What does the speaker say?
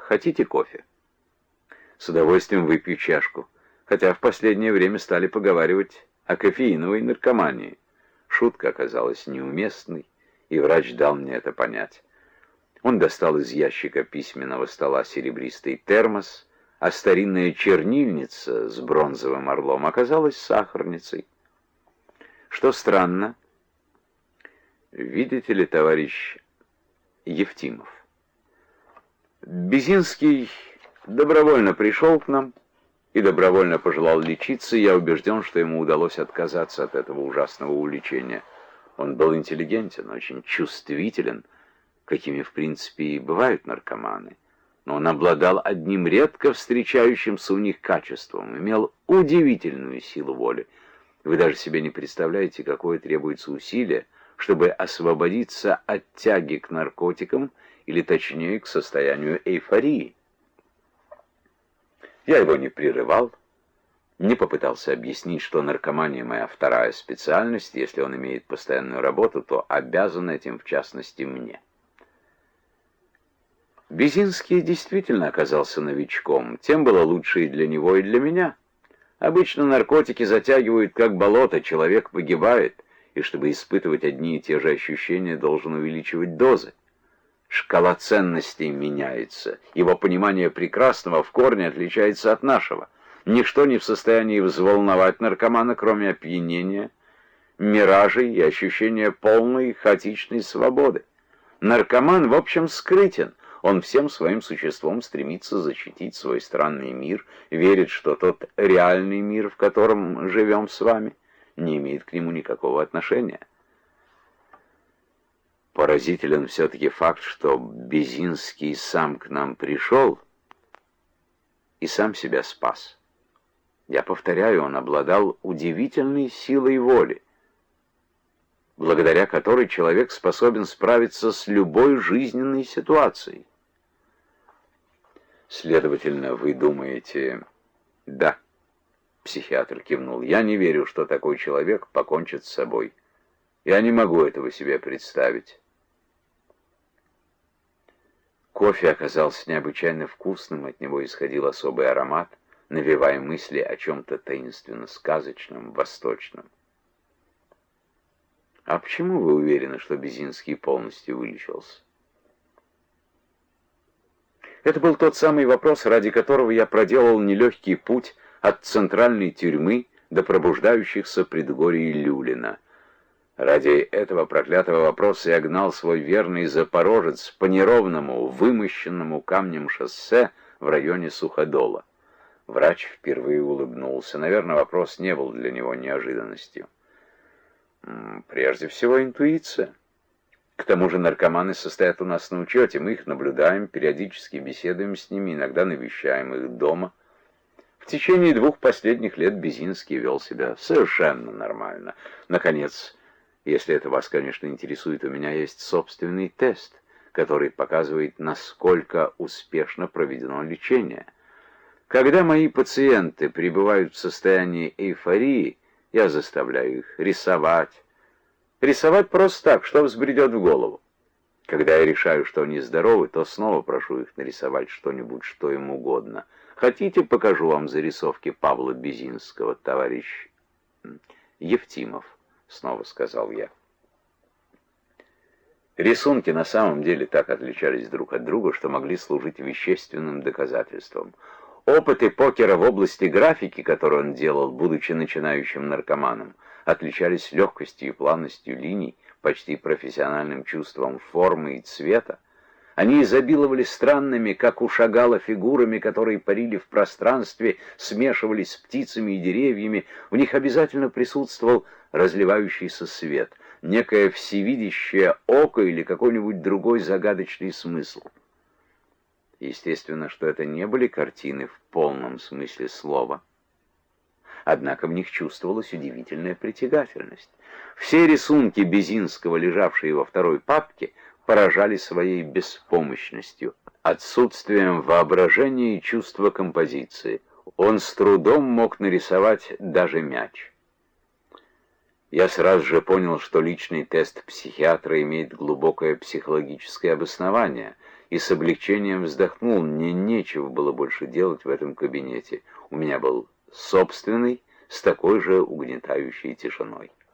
Хотите кофе?» «С удовольствием выпью чашку, хотя в последнее время стали поговаривать о кофеиновой наркомании». Шутка оказалась неуместной, и врач дал мне это понять. Он достал из ящика письменного стола серебристый термос, а старинная чернильница с бронзовым орлом оказалась сахарницей. Что странно, видите ли, товарищ Евтимов, Безинский добровольно пришел к нам и добровольно пожелал лечиться, и я убежден, что ему удалось отказаться от этого ужасного увлечения. Он был интеллигентен, очень чувствителен, какими, в принципе, и бывают наркоманы. Но он обладал одним редко встречающимся у них качеством, имел удивительную силу воли. Вы даже себе не представляете, какое требуется усилие, чтобы освободиться от тяги к наркотикам, или точнее, к состоянию эйфории. Я его не прерывал, не попытался объяснить, что наркомания моя вторая специальность, если он имеет постоянную работу, то обязан этим, в частности, мне. Безинский действительно оказался новичком, тем было лучше и для него, и для меня. Обычно наркотики затягивают как болото, человек погибает, и чтобы испытывать одни и те же ощущения, должен увеличивать дозы. Шкала ценностей меняется, его понимание прекрасного в корне отличается от нашего. Ничто не в состоянии взволновать наркомана, кроме опьянения, миражей и ощущения полной хаотичной свободы. Наркоман, в общем, скрытен. Он всем своим существом стремится защитить свой странный мир, верит, что тот реальный мир, в котором живем с вами, не имеет к нему никакого отношения. Поразителен все-таки факт, что Безинский сам к нам пришел и сам себя спас. Я повторяю, он обладал удивительной силой воли, благодаря которой человек способен справиться с любой жизненной ситуацией. Следовательно, вы думаете... Да, психиатр кивнул. Я не верю, что такой человек покончит с собой. Я не могу этого себе представить. Кофе оказался необычайно вкусным, от него исходил особый аромат, навевая мысли о чем-то таинственно-сказочном, восточном. А почему вы уверены, что Безинский полностью вылечился? Это был тот самый вопрос, ради которого я проделал нелегкий путь от центральной тюрьмы до пробуждающихся предгорий Люлина. Ради этого проклятого вопроса я гнал свой верный Запорожец по неровному, вымощенному камнем шоссе в районе Суходола. Врач впервые улыбнулся. Наверное, вопрос не был для него неожиданностью. Прежде всего, интуиция. К тому же наркоманы состоят у нас на учете. Мы их наблюдаем, периодически беседуем с ними, иногда навещаем их дома. В течение 2 последних лет Безинский вел себя совершенно нормально. Наконец, если это вас, конечно, интересует, у меня есть собственный тест, который показывает, насколько успешно проведено лечение. Когда мои пациенты пребывают в состоянии эйфории, я заставляю их рисовать. Рисовать просто так, что взбредет в голову. Когда я решаю, что они здоровы, то снова прошу их нарисовать что-нибудь, что им угодно. Хотите, покажу вам зарисовки Павла Безинского, товарищ Евтимов, снова сказал я. Рисунки на самом деле так отличались друг от друга, что могли служить вещественным доказательством. Опыты покера в области графики, которые он делал, будучи начинающим наркоманом, отличались легкостью и плавностью линий, почти профессиональным чувством формы и цвета. Они изобиловали странными, как у Шагала, фигурами, которые парили в пространстве, смешивались с птицами и деревьями. В них обязательно присутствовал разливающийся свет, некое всевидящее око или какой-нибудь другой загадочный смысл. Естественно, что это не были картины в полном смысле слова. Однако в них чувствовалась удивительная притягательность. Все рисунки Безинского, лежавшие во второй папке, поражали своей беспомощностью, отсутствием воображения и чувства композиции. Он с трудом мог нарисовать даже мяч. Я сразу же понял, что личный тест психиатра имеет глубокое психологическое обоснование. и с облегчением вздохнул. Мне нечего было больше делать в этом кабинете. У меня был собственный, с такой же угнетающей тишиной.